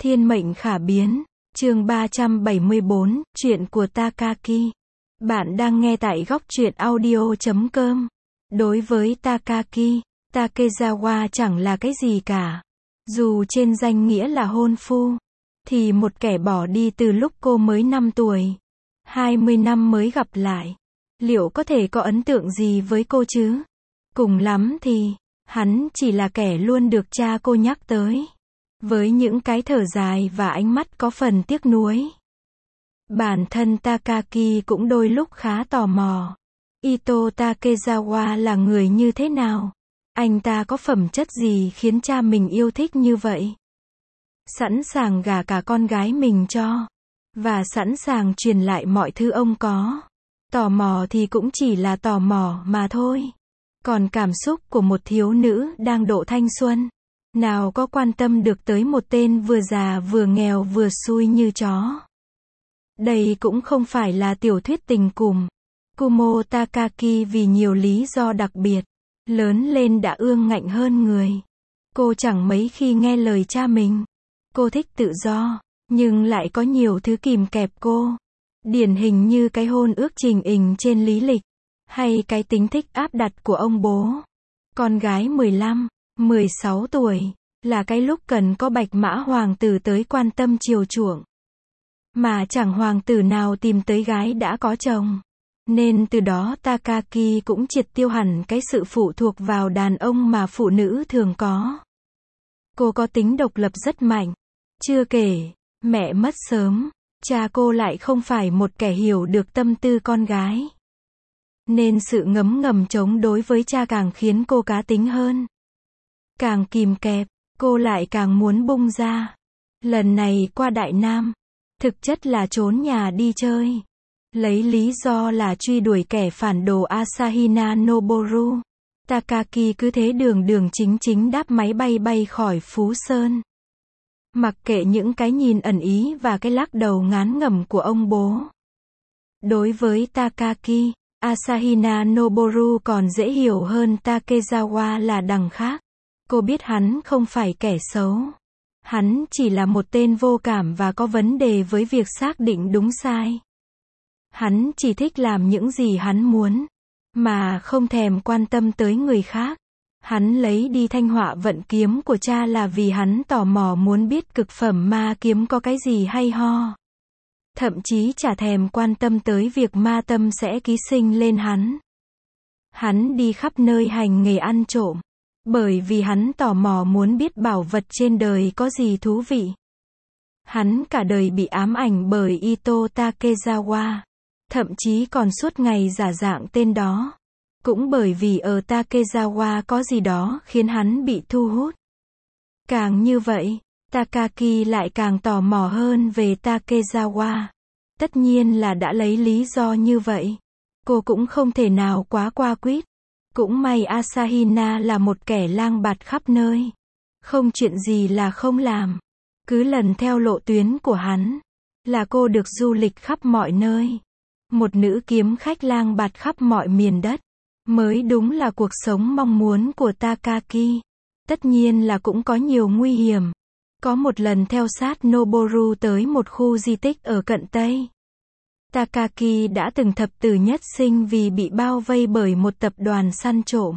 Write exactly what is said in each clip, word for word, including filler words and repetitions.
Thiên mệnh khả biến, chương ba trăm bảy mươi bốn, chuyện của Takaki. Bạn đang nghe tại góc truyện audio chấm com. Đối với Takaki, Takezawa chẳng là cái gì cả. Dù trên danh nghĩa là hôn phu, thì một kẻ bỏ đi từ lúc cô mới năm tuổi. hai mươi năm mới gặp lại. Liệu có thể có ấn tượng gì với cô chứ? Cùng lắm thì, hắn chỉ là kẻ luôn được cha cô nhắc tới. Với những cái thở dài và ánh mắt có phần tiếc nuối. Bản thân Takaki cũng đôi lúc khá tò mò. Ito Takezawa là người như thế nào? Anh ta có phẩm chất gì khiến cha mình yêu thích như vậy? Sẵn sàng gả cả con gái mình cho. Và sẵn sàng truyền lại mọi thứ ông có. Tò mò thì cũng chỉ là tò mò mà thôi. Còn cảm xúc của một thiếu nữ đang độ thanh xuân, nào có quan tâm được tới một tên vừa già vừa nghèo vừa xui như chó. Đây cũng không phải là tiểu thuyết tình cùm. Kumo Takaki vì nhiều lý do đặc biệt, lớn lên đã ương ngạnh hơn người. Cô chẳng mấy khi nghe lời cha mình. Cô thích tự do, nhưng lại có nhiều thứ kìm kẹp cô. Điển hình như cái hôn ước trình hình trên lý lịch, hay cái tính thích áp đặt của ông bố. Con gái mười lăm, mười sáu tuổi, là cái lúc cần có bạch mã hoàng tử tới quan tâm chiều chuộng. Mà chẳng hoàng tử nào tìm tới gái đã có chồng. Nên từ đó Takaki cũng triệt tiêu hẳn cái sự phụ thuộc vào đàn ông mà phụ nữ thường có. Cô có tính độc lập rất mạnh. Chưa kể, mẹ mất sớm, cha cô lại không phải một kẻ hiểu được tâm tư con gái. Nên sự ngấm ngầm chống đối với cha càng khiến cô cá tính hơn. Càng kìm kẹp, cô lại càng muốn bung ra. Lần này qua Đại Nam, thực chất là trốn nhà đi chơi. Lấy lý do là truy đuổi kẻ phản đồ Asahina Noboru. Takaki cứ thế đường đường chính chính đáp máy bay bay khỏi Phú Sơn. Mặc kệ những cái nhìn ẩn ý và cái lắc đầu ngán ngẩm của ông bố. Đối với Takaki, Asahina Noboru còn dễ hiểu hơn Takezawa là đằng khác. Cô biết hắn không phải kẻ xấu. Hắn chỉ là một tên vô cảm và có vấn đề với việc xác định đúng sai. Hắn chỉ thích làm những gì hắn muốn, mà không thèm quan tâm tới người khác. Hắn lấy đi thanh họa vận kiếm của cha là vì hắn tò mò muốn biết cực phẩm ma kiếm có cái gì hay ho. Thậm chí chả thèm quan tâm tới việc ma tâm sẽ ký sinh lên hắn. Hắn đi khắp nơi hành nghề ăn trộm, bởi vì hắn tò mò muốn biết bảo vật trên đời có gì thú vị. Hắn cả đời bị ám ảnh bởi Ito Takezawa, thậm chí còn suốt ngày giả dạng tên đó. Cũng bởi vì ở Takezawa có gì đó khiến hắn bị thu hút. Càng như vậy, Takaki lại càng tò mò hơn về Takezawa. Tất nhiên là đã lấy lý do như vậy. Cô cũng không thể nào quá qua quýt. Cũng may Asahina là một kẻ lang bạt khắp nơi. Không chuyện gì là không làm. Cứ lần theo lộ tuyến của hắn, là cô được du lịch khắp mọi nơi. Một nữ kiếm khách lang bạt khắp mọi miền đất. Mới đúng là cuộc sống mong muốn của Takaki. Tất nhiên là cũng có nhiều nguy hiểm. Có một lần theo sát Noboru tới một khu di tích ở cận Tây. Takaki đã từng thập tử nhất sinh vì bị bao vây bởi một tập đoàn săn trộm.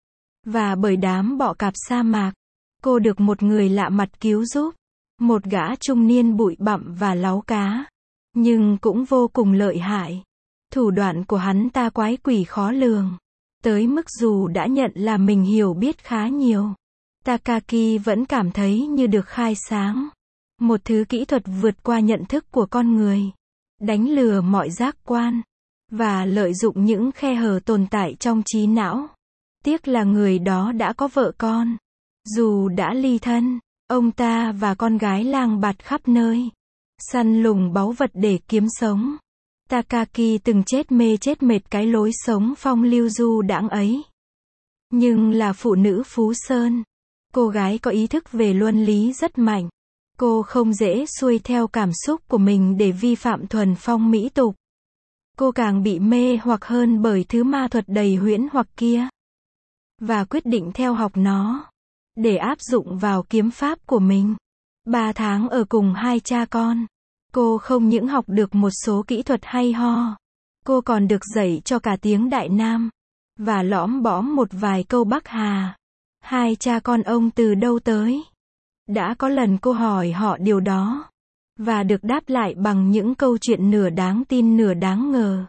Và bởi đám bọ cạp sa mạc. Cô được một người lạ mặt cứu giúp. Một gã trung niên bụi bặm và láu cá. Nhưng cũng vô cùng lợi hại. Thủ đoạn của hắn ta quái quỷ khó lường. Tới mức dù đã nhận là mình hiểu biết khá nhiều, Takaki vẫn cảm thấy như được khai sáng. Một thứ kỹ thuật vượt qua nhận thức của con người. Đánh lừa mọi giác quan. Và lợi dụng những khe hở tồn tại trong trí não. Tiếc là người đó đã có vợ con. Dù đã ly thân, ông ta và con gái lang bạt khắp nơi. Săn lùng báu vật để kiếm sống. Takaki từng chết mê chết mệt cái lối sống phong lưu du đãng ấy. Nhưng là phụ nữ Phú Sơn. Cô gái có ý thức về luân lý rất mạnh. Cô không dễ xuôi theo cảm xúc của mình để vi phạm thuần phong mỹ tục. Cô càng bị mê hoặc hơn bởi thứ ma thuật đầy huyễn hoặc kia. Và quyết định theo học nó. Để áp dụng vào kiếm pháp của mình. Ba tháng ở cùng hai cha con, cô không những học được một số kỹ thuật hay ho, cô còn được dạy cho cả tiếng Đại Nam, và lõm bõm một vài câu Bắc Hà. Hai cha con ông từ đâu tới? Đã có lần cô hỏi họ điều đó, và được đáp lại bằng những câu chuyện nửa đáng tin nửa đáng ngờ.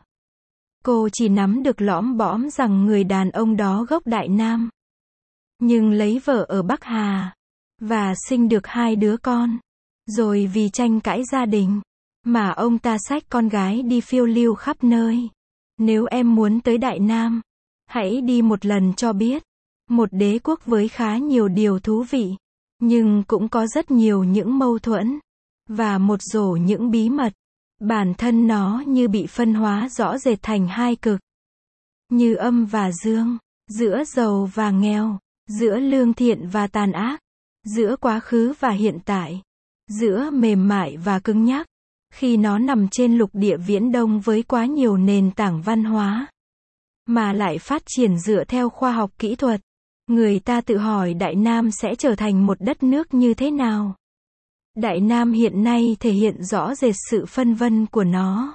Cô chỉ nắm được lõm bõm rằng người đàn ông đó gốc Đại Nam, nhưng lấy vợ ở Bắc Hà, và sinh được hai đứa con. Rồi vì tranh cãi gia đình, mà ông ta xách con gái đi phiêu lưu khắp nơi. Nếu em muốn tới Đại Nam, hãy đi một lần cho biết. Một đế quốc với khá nhiều điều thú vị, nhưng cũng có rất nhiều những mâu thuẫn, và một rổ những bí mật. Bản thân nó như bị phân hóa rõ rệt thành hai cực, như âm và dương, giữa giàu và nghèo, giữa lương thiện và tàn ác, giữa quá khứ và hiện tại, giữa mềm mại và cứng nhắc. Khi nó nằm trên lục địa Viễn Đông với quá nhiều nền tảng văn hóa, mà lại phát triển dựa theo khoa học kỹ thuật, người ta tự hỏi Đại Nam sẽ trở thành một đất nước như thế nào. Đại Nam hiện nay thể hiện rõ rệt sự phân vân của nó.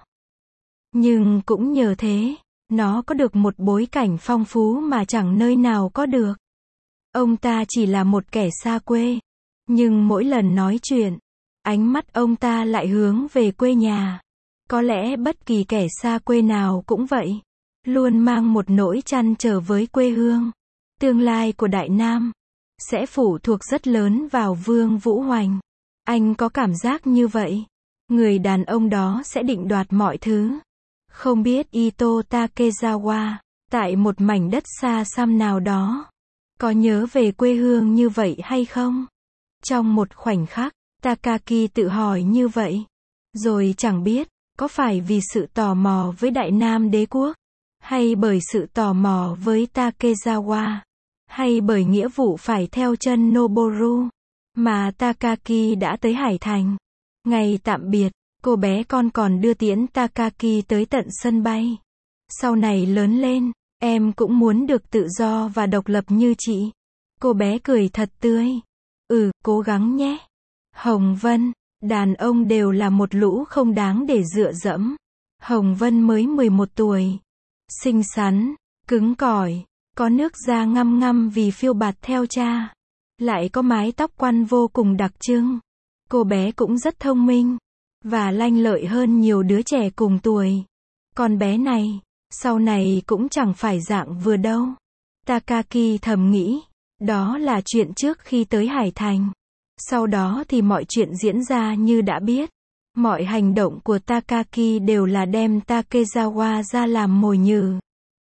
Nhưng cũng nhờ thế, nó có được một bối cảnh phong phú mà chẳng nơi nào có được. Ông ta chỉ là một kẻ xa quê, nhưng mỗi lần nói chuyện, ánh mắt ông ta lại hướng về quê nhà. Có lẽ bất kỳ kẻ xa quê nào cũng vậy, luôn mang một nỗi trăn trở với quê hương. Tương lai của Đại Nam sẽ phụ thuộc rất lớn vào Vương Vũ Hoành. Anh có cảm giác như vậy. Người đàn ông đó sẽ định đoạt mọi thứ. Không biết Ito Takezawa, tại một mảnh đất xa xăm nào đó, có nhớ về quê hương như vậy hay không? Trong một khoảnh khắc, Takaki tự hỏi như vậy. Rồi chẳng biết, có phải vì sự tò mò với Đại Nam đế quốc, hay bởi sự tò mò với Takezawa, hay bởi nghĩa vụ phải theo chân Noboru, mà Takaki đã tới Hải Thành. Ngày tạm biệt, cô bé con còn đưa tiễn Takaki tới tận sân bay. Sau này lớn lên, em cũng muốn được tự do và độc lập như chị. Cô bé cười thật tươi. Ừ, cố gắng nhé. Hồng Vân, đàn ông đều là một lũ không đáng để dựa dẫm. Hồng Vân mới mười một tuổi. Xinh xắn, cứng cỏi, có nước da ngăm ngăm vì phiêu bạt theo cha. Lại có mái tóc quăn vô cùng đặc trưng. Cô bé cũng rất thông minh, và lanh lợi hơn nhiều đứa trẻ cùng tuổi. Con bé này, sau này cũng chẳng phải dạng vừa đâu. Takaki thầm nghĩ, đó là chuyện trước khi tới Hải Thành. Sau đó thì mọi chuyện diễn ra như đã biết. Mọi hành động của Takaki đều là đem Takezawa ra làm mồi nhử.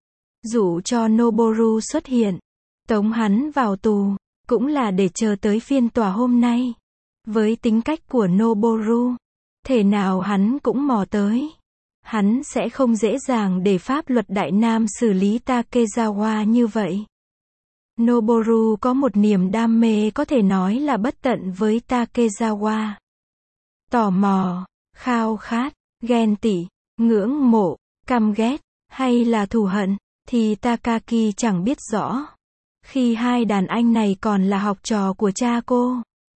Dụ cho Noboru xuất hiện, tống hắn vào tù, cũng là để chờ tới phiên tòa hôm nay. Với tính cách của Noboru, thể nào hắn cũng mò tới. Hắn sẽ không dễ dàng để pháp luật Đại Nam xử lý Takezawa như vậy. Noboru có một niềm đam mê có thể nói là bất tận với Takezawa. Tò mò, khao khát, ghen tị, ngưỡng mộ, căm ghét, hay là thù hận, thì Takaki chẳng biết rõ. Khi hai đàn anh này còn là học trò của cha cô,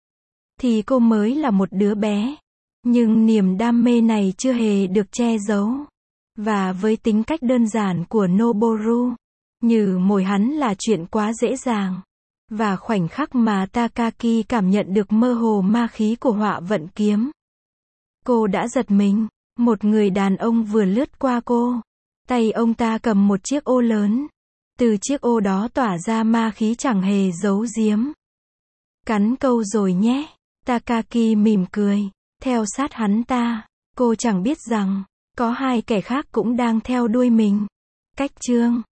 thì cô mới là một đứa bé. Nhưng niềm đam mê này chưa hề được che giấu. Và với tính cách đơn giản của Noboru, như mồi hắn là chuyện quá dễ dàng. Và khoảnh khắc mà Takaki cảm nhận được mơ hồ ma khí của họa vận kiếm, cô đã giật mình. Một người đàn ông vừa lướt qua cô. Tay ông ta cầm một chiếc ô lớn. Từ chiếc ô đó tỏa ra ma khí chẳng hề giấu giếm. Cắn câu rồi nhé. Takaki mỉm cười, theo sát hắn ta. Cô chẳng biết rằng, có hai kẻ khác cũng đang theo đuôi mình. Cách chương